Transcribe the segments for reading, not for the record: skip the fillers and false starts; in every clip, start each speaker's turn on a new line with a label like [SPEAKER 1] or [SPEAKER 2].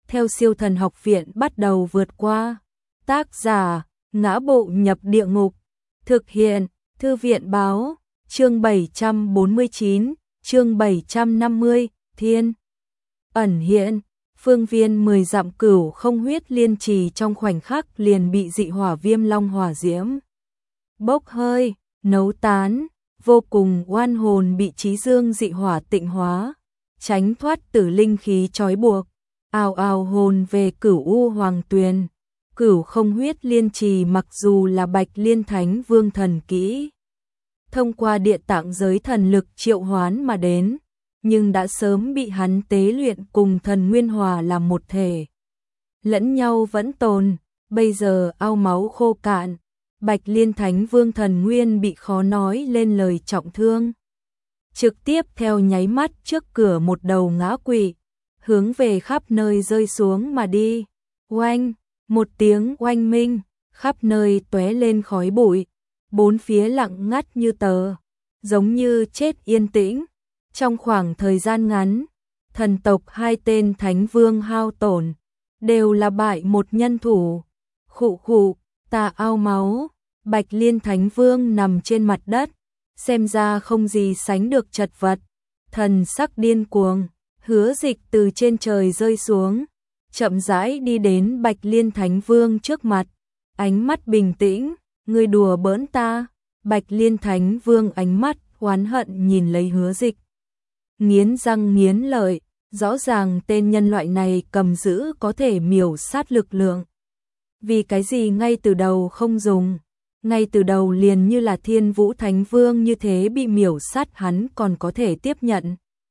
[SPEAKER 1] theo Siêu Thần Học Viện bắt đầu vượt qua. Tác giả: Ngã Bộ Nhập Địa Ngục. Thực hiện: Thư viện báo. Chương 749, chương 750, Thiên ẩn hiện. Phương viên 10 dặm Cửu Không Huyết Liên Trì trong khoảnh khắc liền bị dị hỏa viêm long hỏa diễm bốc hơi, nấu tán, vô cùng oan hồn bị chí dương dị hỏa tịnh hóa, tránh thoát tử linh khí trói buộc, ào ào hồn về Cửu U Hoàng Tuyền. Cửu Không Huyết Liên Trì mặc dù là Bạch Liên Thánh Vương thần kỹ, thông qua địa tạng giới thần lực triệu hoán mà đến, nhưng đã sớm bị hắn tế luyện cùng thần nguyên hòa làm một thể. Lẫn nhau vẫn tồn, bây giờ ao máu khô cạn, Bạch Liên Thánh Vương thần nguyên bị khó nói lên lời trọng thương. Trực tiếp theo nháy mắt trước cửa một đầu ngã quỵ, hướng về khắp nơi rơi xuống mà đi. Oanh, một tiếng oanh minh, khắp nơi tóe lên khói bụi, bốn phía lặng ngắt như tờ, giống như chết yên tĩnh. Trong khoảng thời gian ngắn, thần tộc hai tên thánh vương hao tổn, đều là bại một nhân thủ. Khụ khụ, tà ao máu, Bạch Liên Thánh Vương nằm trên mặt đất, xem ra không gì sánh được chật vật, thần sắc điên cuồng. Hứa Dịch từ trên trời rơi xuống, chậm rãi đi đến Bạch Liên Thánh Vương trước mặt, ánh mắt bình tĩnh, ngươi đùa bỡn ta. Bạch Liên Thánh Vương ánh mắt oán hận nhìn lấy Hứa Dịch, nghiến răng nghiến lợi, rõ ràng tên nhân loại này cầm giữ có thể miểu sát lực lượng. Vì cái gì ngay từ đầu không dùng, ngay từ đầu liền như là Thiên Vũ Thánh Vương như thế bị miểu sát hắn còn có thể tiếp nhận.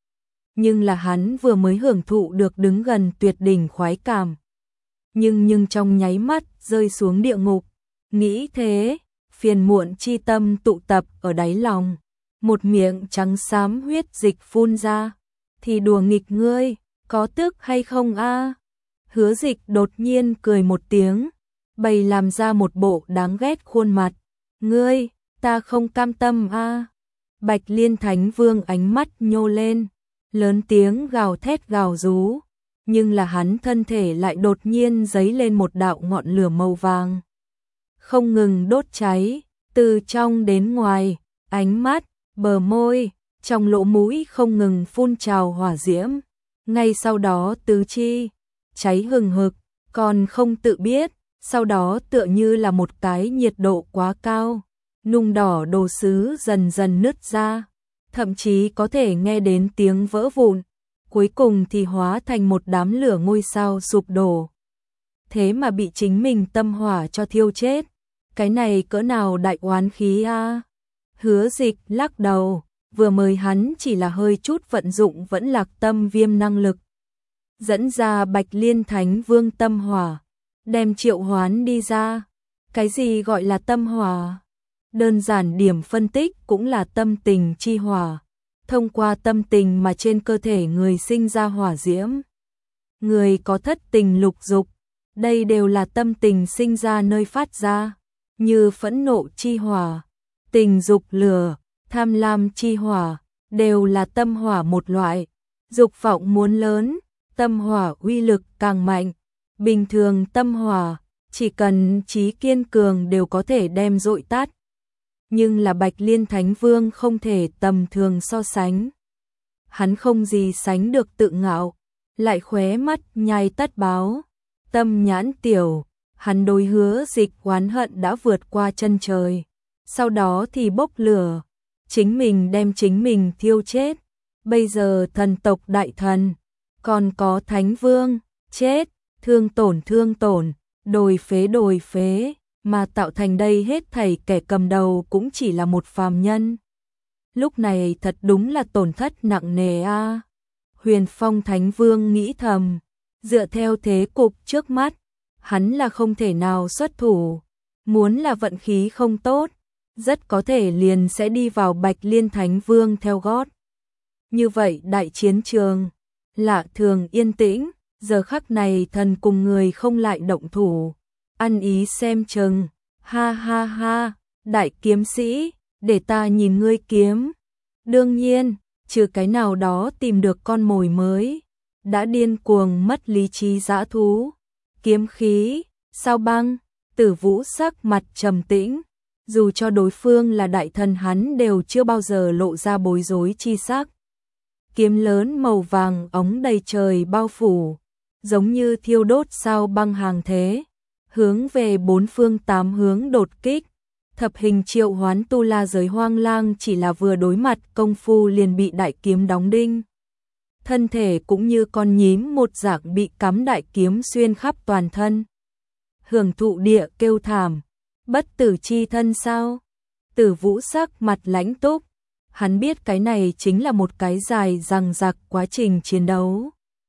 [SPEAKER 1] Nhưng là hắn vừa mới hưởng thụ được đứng gần tuyệt đỉnh khoái cảm. Nhưng trong nháy mắt rơi xuống địa ngục, nghĩ thế, phiền muộn chi tâm tụ tập ở đáy lòng. Một miệng trắng xám huyết dịch phun ra, thì đùa nghịch ngươi, có tức hay không a? Hứa Dịch đột nhiên cười một tiếng, bày làm ra một bộ đáng ghét khuôn mặt. Ngươi, ta không cam tâm a. Bạch Liên Thánh Vương ánh mắt nhô lên, lớn tiếng gào thét gào rú, nhưng là hắn thân thể lại đột nhiên giấy lên một đạo ngọn lửa màu vàng, không ngừng đốt cháy, từ trong đến ngoài, ánh mắt, bờ môi, trong lỗ mũi không ngừng phun trào hỏa diễm. Ngay sau đó tứ chi cháy hừng hực, còn không tự biết, sau đó tựa như là một cái nhiệt độ quá cao, nung đỏ đồ sứ dần dần nứt ra, thậm chí có thể nghe đến tiếng vỡ vụn, cuối cùng thì hóa thành một đám lửa ngôi sao sụp đổ. Thế mà bị chính mình tâm hỏa cho thiêu chết, cái này cỡ nào đại oán khí a? Hứa Dịch lắc đầu, vừa mới hắn chỉ là hơi chút vận dụng vẫn lạc tâm viêm năng lực, dẫn ra Bạch Liên Thánh Vương tâm hỏa, đem triệu hoán đi ra. Cái gì gọi là tâm hỏa? Đơn giản điểm phân tích cũng là tâm tình chi hỏa, thông qua tâm tình mà trên cơ thể người sinh ra hỏa diễm. Người có thất tình lục dục, đây đều là tâm tình sinh ra nơi phát ra, như phẫn nộ chi hỏa, tình dục lửa, tham lam chi hỏa, đều là tâm hỏa một loại. Dục vọng muốn lớn, tâm hỏa uy lực càng mạnh. Bình thường tâm hỏa, chỉ cần trí kiên cường đều có thể đem dội tắt. Nhưng là Bạch Liên Thánh Vương không thể tầm thường so sánh. Hắn không gì sánh được tự ngạo, lại khóe mắt nhai tất báo, tâm nhãn tiểu, hắn đối Hứa Dịch oán hận đã vượt qua chân trời. Sau đó thì bốc lửa, chính mình đem chính mình thiêu chết. Bây giờ thần tộc đại thần, còn có Thánh Vương, chết, thương tổn, đồi phế, mà tạo thành đây hết thảy kẻ cầm đầu cũng chỉ là một phàm nhân. Lúc này thật đúng là tổn thất nặng nề a. Huyền Phong Thánh Vương nghĩ thầm, dựa theo thế cục trước mắt, hắn là không thể nào xuất thủ. Muốn là vận khí không tốt, rất có thể liền sẽ đi vào Bạch Liên Thánh Vương theo gót. Như vậy đại chiến trường, lạ thường yên tĩnh, giờ khắc này thần cùng người không lại động thủ. Ăn ý xem chừng, ha ha ha, đại kiếm sĩ, để ta nhìn ngươi kiếm. Đương nhiên, trừ cái nào đó tìm được con mồi mới, đã điên cuồng mất lý trí dã thú. Kiếm khí, sao băng, Tử Vũ sắc mặt trầm tĩnh, dù cho đối phương là đại thần hắn đều chưa bao giờ lộ ra bối rối chi sắc. Kiếm lớn màu vàng óng đầy trời bao phủ, giống như thiêu đốt sao băng hàng thế, hướng về bốn phương tám hướng đột kích. Thập hình triệu hoán tu la giới hoang lang chỉ là vừa đối mặt công phu liền bị đại kiếm đóng đinh. Thân thể cũng như con nhím một dạng bị cắm đại kiếm xuyên khắp toàn thân. Hưởng thụ địa kêu thảm, bất tử chi thân sao? Tử Vũ sắc mặt lãnh túc, hắn biết cái này chính là một cái dài dằng dặc quá trình chiến đấu.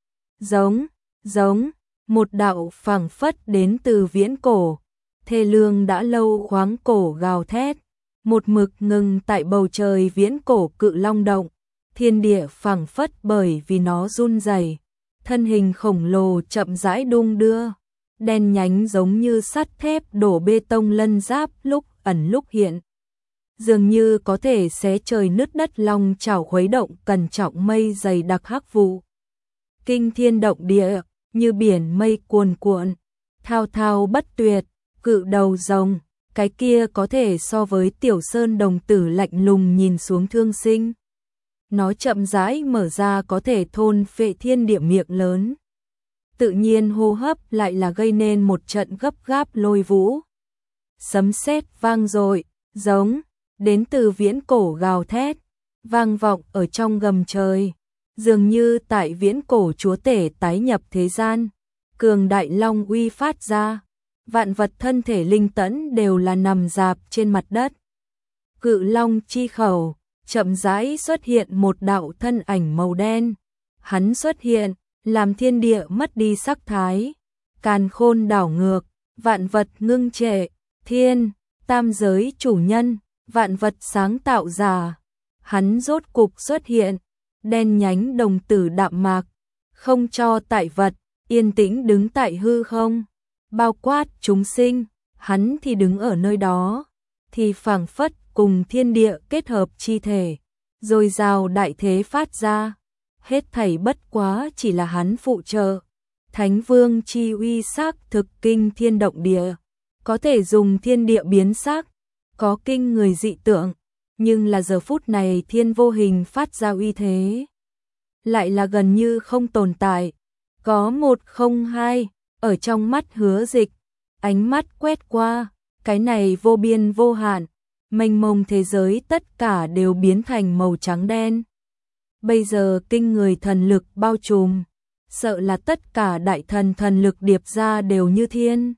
[SPEAKER 1] Giống, một đạo phảng phất đến từ viễn cổ, thê lương đã lâu khoáng cổ gào thét, một mực ngừng tại bầu trời viễn cổ cự long động, thiên địa phảng phất bởi vì nó run rẩy, thân hình khổng lồ chậm rãi đung đưa, đen nhánh giống như sắt thép đổ bê tông lân giáp lúc ẩn lúc hiện. Dường như có thể xé trời nứt đất long chảo khuấy động cẩn trọng mây dày đặc hắc vụ. Kinh thiên động địa, như biển mây cuồn cuộn, thao thao bất tuyệt, cự đầu rồng, cái kia có thể so với tiểu sơn đồng tử lạnh lùng nhìn xuống thương sinh. Nó chậm rãi mở ra có thể thôn phệ thiên địa miệng lớn. Tự nhiên hô hấp lại là gây nên một trận gấp gáp lôi vũ. Sấm sét vang dội, giống đến từ viễn cổ gào thét, vang vọng ở trong gầm trời, dường như tại viễn cổ chúa tể tái nhập thế gian, cường đại long uy phát ra, vạn vật thân thể linh tẫn đều là nằm rạp trên mặt đất. Cự long chi khẩu, chậm rãi xuất hiện một đạo thân ảnh màu đen, hắn xuất hiện, làm thiên địa mất đi sắc thái, càn khôn đảo ngược, vạn vật ngưng trệ, thiên, tam giới chủ nhân, vạn vật sáng tạo giả, hắn rốt cục xuất hiện, đen nhánh đồng tử đạm mạc, không cho tại vật, yên tĩnh đứng tại hư không, bao quát chúng sinh, hắn thì đứng ở nơi đó, thì phảng phất cùng thiên địa kết hợp chi thể, rồi rào đại thế phát ra, hết thảy bất quá chỉ là hắn phụ trợ. Thánh vương chi uy sắc thực kinh thiên động địa, có thể dùng thiên địa biến sắc, có kinh người dị tượng, nhưng là giờ phút này thiên vô hình phát ra uy thế, lại là gần như không tồn tại. Có một không hai, ở trong mắt Hứa Dịch, ánh mắt quét qua, cái này vô biên vô hạn, mênh mông thế giới tất cả đều biến thành màu trắng đen. Bây giờ kinh người thần lực bao trùm, sợ là tất cả đại thần thần lực điệp ra đều như thiên.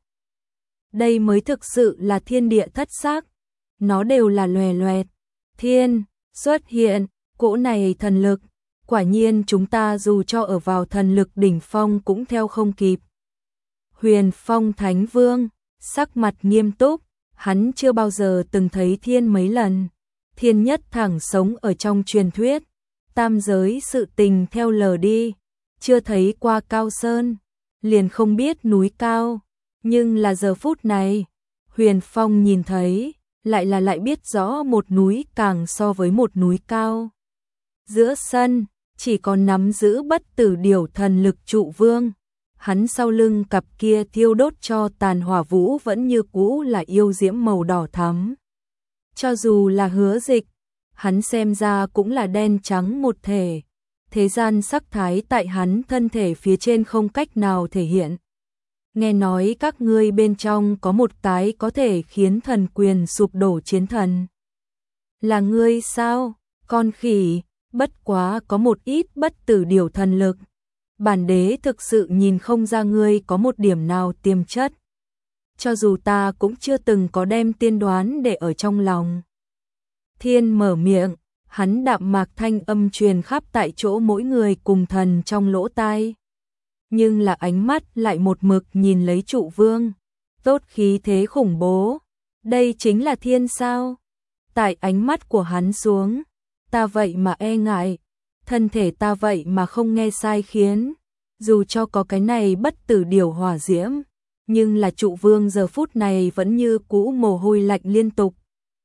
[SPEAKER 1] Đây mới thực sự là thiên địa thất sắc, nó đều là lòe loẹt. Thiên, xuất hiện, cỗ này thần lực, quả nhiên chúng ta dù cho ở vào thần lực đỉnh phong cũng theo không kịp. Huyền Phong Thánh Vương, sắc mặt nghiêm túc, hắn chưa bao giờ từng thấy thiên mấy lần. Thiên nhất thẳng sống ở trong truyền thuyết, tam giới sự tình theo lờ đi, chưa thấy qua cao sơn, liền không biết núi cao, nhưng là giờ phút này, Huyền Phong nhìn thấy, lại biết rõ một núi càng so với một núi cao. Giữa sân, chỉ còn nắm giữ bất tử điểu thần lực trụ vương, hắn sau lưng cặp kia thiêu đốt cho tàn hỏa vũ vẫn như cũ là yêu diễm màu đỏ thắm. Cho dù là Hứa Dịch, hắn xem ra cũng là đen trắng một thể, thế gian sắc thái tại hắn thân thể phía trên không cách nào thể hiện. Nghe nói các ngươi bên trong có một cái có thể khiến thần quyền sụp đổ chiến thần. Là ngươi sao, con khỉ, bất quá có một ít bất tử điều thần lực. Bản đế thực sự nhìn không ra ngươi có một điểm nào tiềm chất. Cho dù ta cũng chưa từng có đem tiên đoán để ở trong lòng. Thiên mở miệng, hắn đạm mạc thanh âm truyền khắp tại chỗ mỗi người cùng thần trong lỗ tai. Nhưng là ánh mắt lại một mực nhìn lấy trụ vương, tốt khí thế khủng bố, đây chính là thiên sao? Tại ánh mắt của hắn xuống, ta vậy mà e ngại, thân thể ta vậy mà không nghe sai khiến, dù cho có cái này bất tử điều hỏa diễm, nhưng là trụ vương giờ phút này vẫn như cũ mồ hôi lạnh liên tục.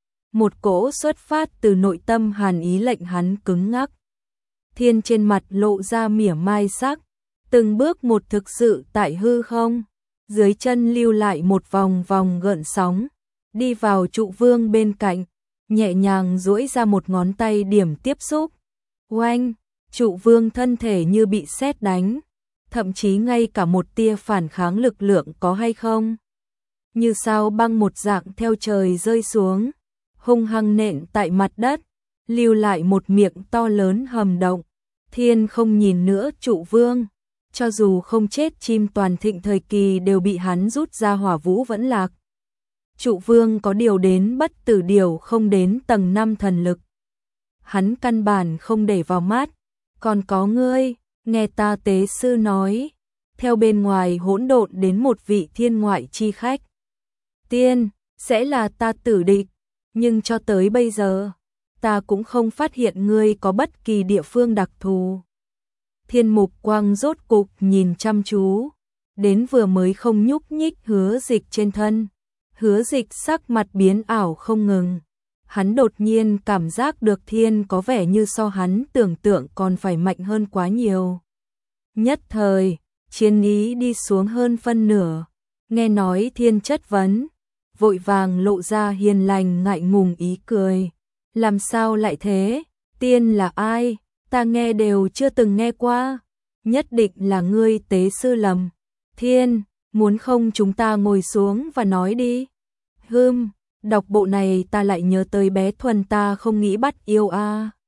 [SPEAKER 1] Một cỗ xuất phát từ nội tâm hàn ý lệnh hắn cứng ngắc. Thiên trên mặt lộ ra mỉa mai sắc, từng bước một thực sự tại hư không, dưới chân lưu lại một vòng vòng gợn sóng, đi vào trụ vương bên cạnh, nhẹ nhàng duỗi ra một ngón tay điểm tiếp xúc. Oanh, trụ vương thân thể như bị sét đánh, thậm chí ngay cả một tia phản kháng lực lượng có hay không. Như sao băng một dạng theo trời rơi xuống, hung hăng nện tại mặt đất, lưu lại một miệng to lớn hầm động. Thiên không nhìn nữa trụ vương, cho dù không chết chim toàn thịnh thời kỳ đều bị hắn rút ra hỏa vũ vẫn lạc. Trụ vương có điều đến bất tử điều không đến tầng 5 thần lực. Hắn căn bản không để vào mắt, còn có ngươi, nghe ta tế sư nói, theo bên ngoài hỗn độn đến một vị thiên ngoại chi khách. Tiên, sẽ là ta tử địch, nhưng cho tới bây giờ, ta cũng không phát hiện ngươi có bất kỳ địa phương đặc thù. Thiên mục quang rốt cục nhìn chăm chú, đến vừa mới không nhúc nhích Hứa Dịch trên thân. Hứa Dịch sắc mặt biến ảo không ngừng. Hắn đột nhiên cảm giác được Thiên có vẻ như so hắn tưởng tượng còn phải mạnh hơn quá nhiều. Nhất thời, chiến ý đi xuống hơn phân nửa. Nghe nói Thiên chất vấn, vội vàng lộ ra hiền lành ngại ngùng ý cười. Làm sao lại thế? Tiên là ai? Ta nghe đều chưa từng nghe qua. Nhất định là ngươi tế sư lầm. Thiên, muốn không chúng ta ngồi xuống và nói đi. Đọc bộ này ta lại nhớ tới bé Thuần ta không nghĩ bắt yêu a.